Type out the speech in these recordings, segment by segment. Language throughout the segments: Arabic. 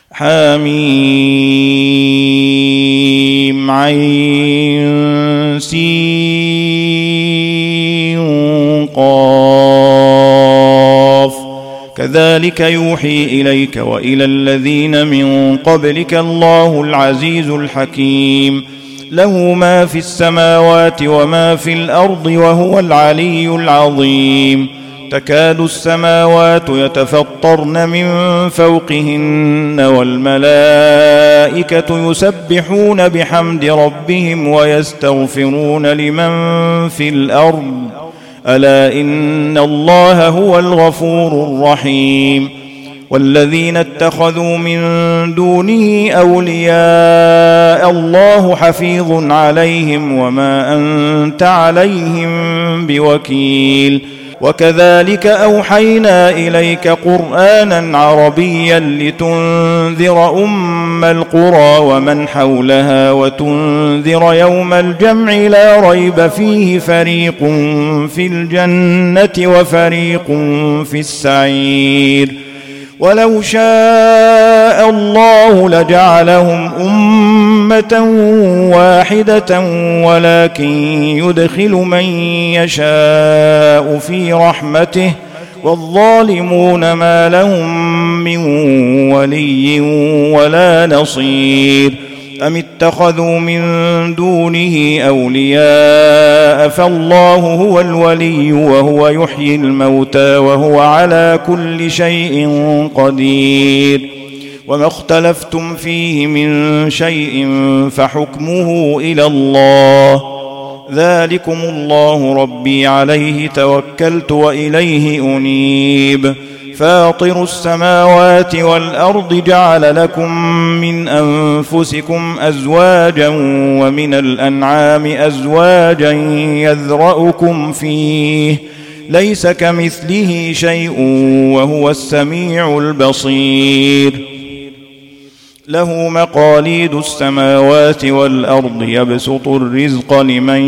حميم عين سين قاف كذلك يوحي إليك وإلى الذين من قبلك الله العزيز الحكيم له ما في السماوات وما في الأرض وهو العلي العظيم تكاد السماوات يتفطرن من فوقهن والملائكة يسبحون بحمد ربهم ويستغفرون لمن في الأرض ألا إن الله هو الغفور الرحيم والذين اتخذوا من دونه أولياء الله حفيظ عليهم وما أنت عليهم بوكيل وكذلك أوحينا إليك قرآنا عربيا لتنذر أم القرى ومن حولها وتنذر يوم الجمع لا ريب فيه فريق في الجنة وفريق في السعير ولو شاء الله لجعلهم أمة واحدة ولكن يدخل من يشاء في رحمته والظالمون ما لهم من ولي ولا نصير أم اتخذوا من دونه أولياء فالله هو الولي وهو يحيي الموتى وهو على كل شيء قدير وما اختلفتم فيه من شيء فحكمه إلى الله ذلكم الله ربي عليه توكلت وإليه أنيب فاطر السماوات والأرض جعل لكم من أنفسكم أزواجا ومن الأنعام أزواجا يذرأكم فيه ليس كمثله شيء وهو السميع البصير له مقاليد السماوات والأرض يبسط الرزق لمن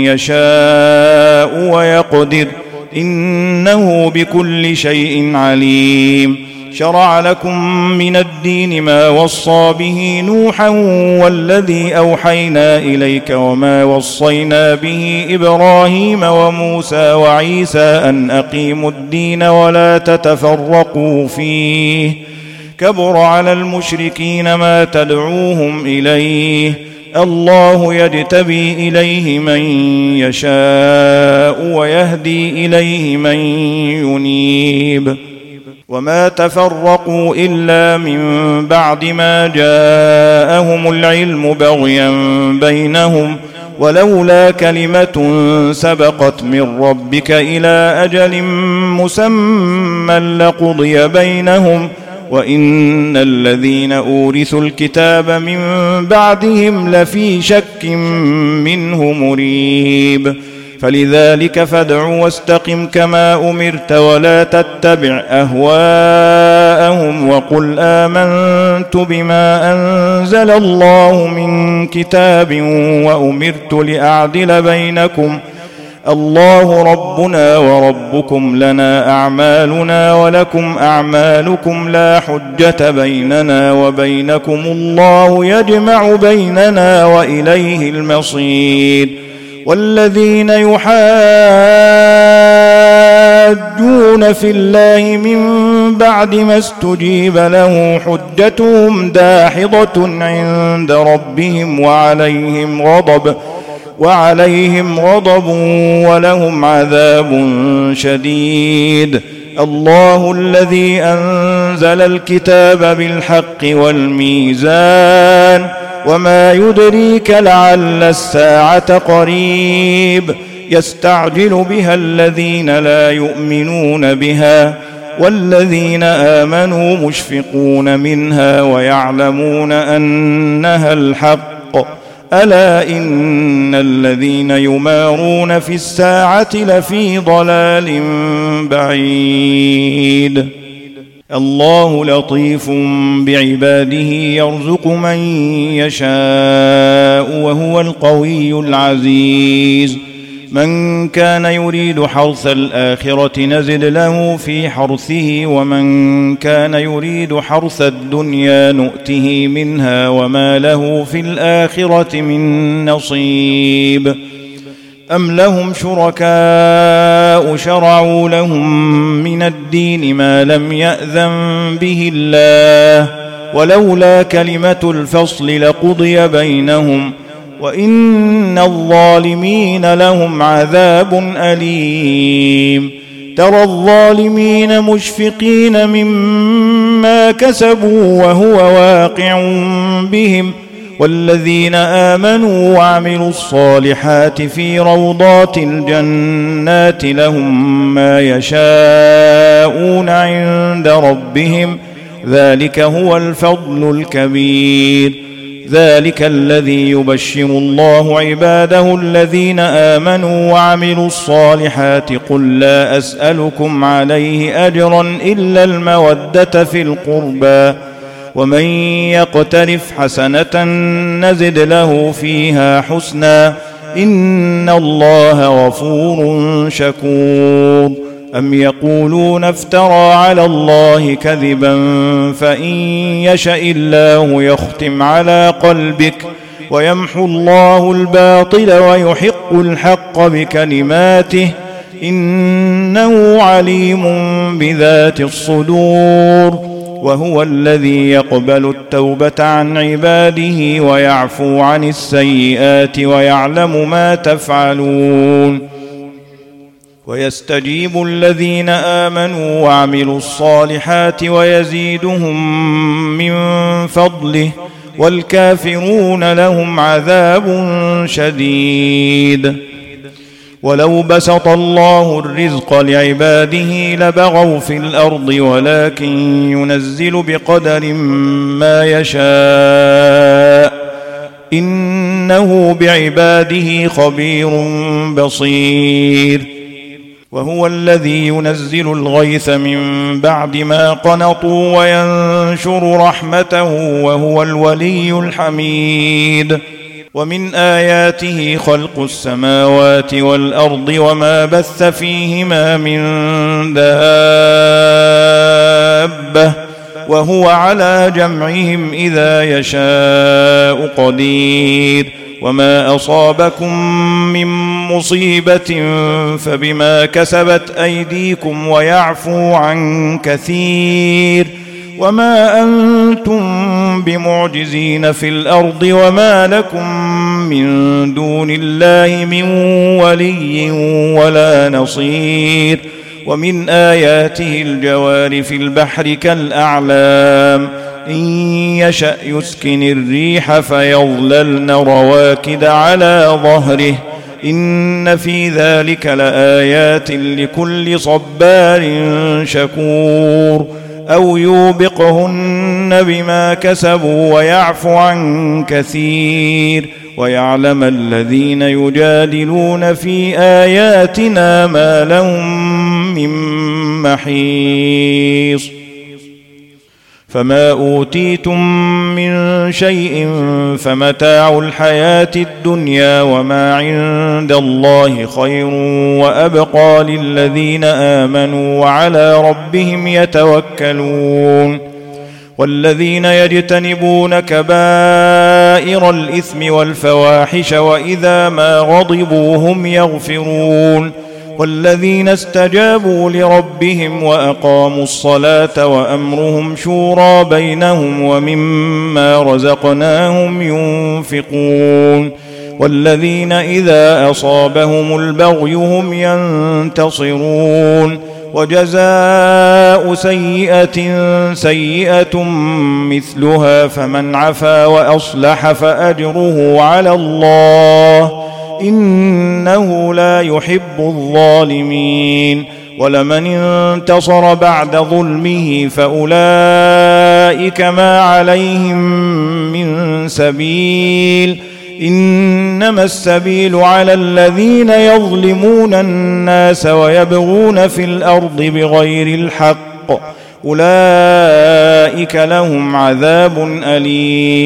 يشاء ويقدر إنه بكل شيء عليم شرع لكم من الدين ما وصى به نوحا والذي أوحينا إليك وما وصينا به إبراهيم وموسى وعيسى أن أقيموا الدين ولا تتفرقوا فيه كبر على المشركين ما تدعوهم إليه الله يجتبي إليه من يشاء ويهدي إليه من ينيب وما تفرقوا إلا من بعد ما جاءهم العلم بغيا بينهم ولولا كلمة سبقت من ربك إلى أجل مسمى لقضي بينهم وإن الذين أورثوا الكتاب من بعدهم لفي شك منه مريب فلذلك فادع واستقم كما أمرت ولا تتبع أهواءهم وقل آمنت بما أنزل الله من كتاب وأمرت لأعدل بينكم الله ربنا وربكم لنا أعمالنا ولكم أعمالكم لا حجة بيننا وبينكم الله يجمع بيننا وإليه المصير والذين يحاجون في الله من بعد ما استجيب له حجتهم داحضة عند ربهم وعليهم غضب ولهم عذاب شديد الله الذي أنزل الكتاب بالحق والميزان وما يدريك لعل الساعة قريب يستعجل بها الذين لا يؤمنون بها والذين آمنوا مشفقون منها ويعلمون أنها الحق ألا إن الذين يمارون في الساعة لفي ضلال بعيد الله لطيف بعباده يرزق من يشاء وهو القوي العزيز من كان يريد حرث الآخرة نزد له في حرثه ومن كان يريد حرث الدنيا نؤته منها وما له في الآخرة من نصيب أم لهم شركاء شرعوا لهم من الدين ما لم يأذن به الله ولولا كلمة الفصل لقضي بينهم وإن الظالمين لهم عذاب أليم ترى الظالمين مشفقين مما كسبوا وهو واقع بهم والذين آمنوا وعملوا الصالحات في روضات الجنات لهم ما يشاءون عند ربهم ذلك هو الفضل الكبير ذلك الذي يبشر الله عباده الذين آمنوا وعملوا الصالحات قل لا أسألكم عليه أجرا إلا المودة في القربى ومن يقترف حسنة نزد له فيها حسنا إن الله غفور شكور أم يقولون افترى على الله كذبا فإن يشأ الله يختم على قلبك ويمحو الله الباطل ويحق الحق بكلماته إنه عليم بذات الصدور وهو الذي يقبل التوبة عن عباده ويعفو عن السيئات ويعلم ما تفعلون ويستجيب الذين آمنوا وعملوا الصالحات ويزيدهم من فضله والكافرون لهم عذاب شديد ولو بسط الله الرزق لعباده لبغوا في الأرض ولكن ينزل بقدر ما يشاء إنه بعباده خبير بصير وهو الذي ينزل الغيث من بعد ما قنطوا وينشر رحمته وهو الولي الحميد ومن آياته خلق السماوات والأرض وما بث فيهما من دابة وهو على جمعهم إذا يشاء قدير وما أصابكم من مصيبة فبما كسبت أيديكم ويعفو عن كثير وما أنتم بمعجزين في الأرض وما لكم من دون الله من ولي ولا نصير ومن آياته الجوار في البحر كالأعلام إن يشأ يسكن الريح فيظللن رواكد على ظهره إن في ذلك لآيات لكل صبار شكور أو يوبقهن بما كسبوا ويعفو عن كثير ويعلم الذين يجادلون في آياتنا ما لهم من محيص فما أوتيتم من شيء فمتاع الحياة الدنيا وما عند الله خير وأبقى للذين آمنوا وعلى ربهم يتوكلون والذين يجتنبون كبائر الإثم والفواحش وإذا ما غضبوا هم يغفرون والذين استجابوا لربهم وأقاموا الصلاة وأمرهم شورى بينهم ومما رزقناهم ينفقون والذين إذا أصابهم البغي هم ينتصرون وجزاء سيئة سيئة مثلها فمن عفا وأصلح فأجره على الله إنه لا يحب الظالمين ولمن انتصر بعد ظلمه فأولئك ما عليهم من سبيل إنما السبيل على الذين يظلمون الناس ويبغون في الأرض بغير الحق أولئك لهم عذاب أليم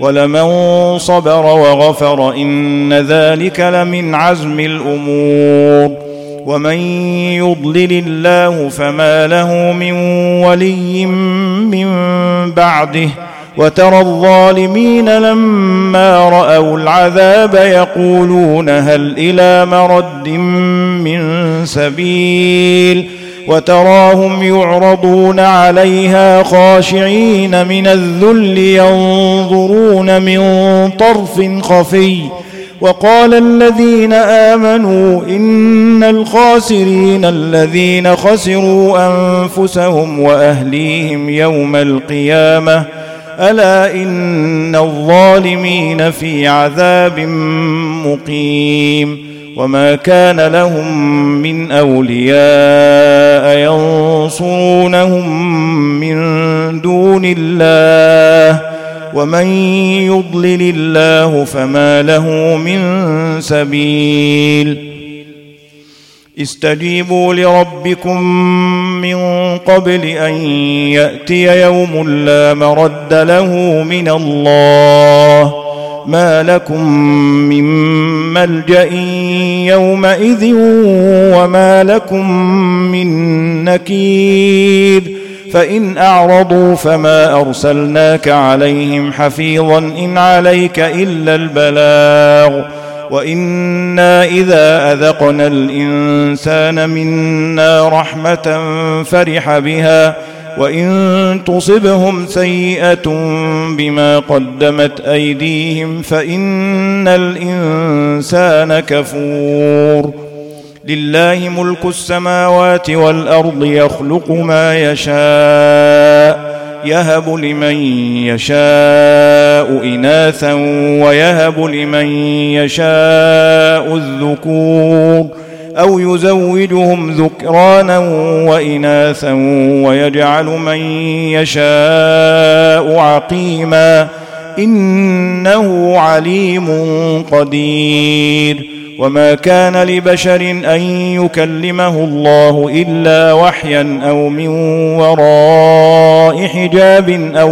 ولمن صبر وغفر إن ذلك لمن عزم الأمور ومن يضلل الله فما له من ولي من بعده وترى الظالمين لما رأوا العذاب يقولون هل إلى مرد من سبيل وتراهم يعرضون عليها خاشعين من الذل ينظرون من طرف خفي وقال الذين آمنوا إن الخاسرين الذين خسروا أنفسهم وأهليهم يوم القيامة ألا إن الظالمين في عذاب مقيم وما كان لهم من أولياء ينصرونهم من دون الله ومن يضلل الله فما له من سبيل استجيبوا لربكم من قبل أن يأتي يوم لا مرد له من الله ما لكم من ملجأ يومئذ وما لكم من نكير فإن أعرضوا فما أرسلناك عليهم حفيظا إن عليك إلا البلاغ وإنا إذا أذقنا الإنسان منا رحمة فرح بها وإن تصبهم سيئة بما قدمت أيديهم فإن الإنسان كفور لله ملك السماوات والأرض يخلق ما يشاء يهب لمن يشاء إناثا ويهب لمن يشاء الذكور أو يزوجهم ذكرانا وإناثا ويجعل من يشاء عقيما إنه عليم قدير وما كان لبشر أن يكلمه الله إلا وحيا أو من وراء حجاب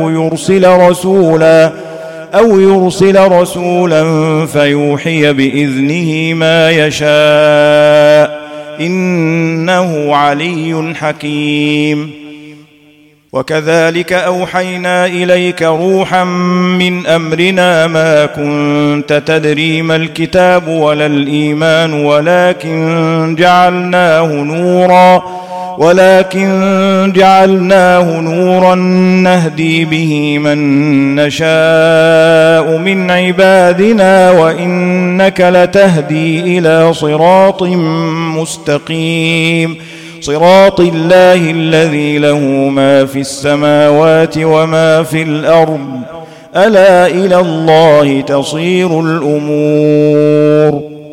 أو يرسل رسولا فيوحي بإذنه ما يشاء إنه علي حكيم وكذلك أوحينا إليك روحا من أمرنا ما كنت تدري ما الكتاب ولا الإيمان ولكن جعلناه نورا نهدي به من نشاء من عبادنا وإنك لتهدي إلى صراط مستقيم صراط الله الذي له ما في السماوات وما في الأرض ألا إلى الله تصير الأمور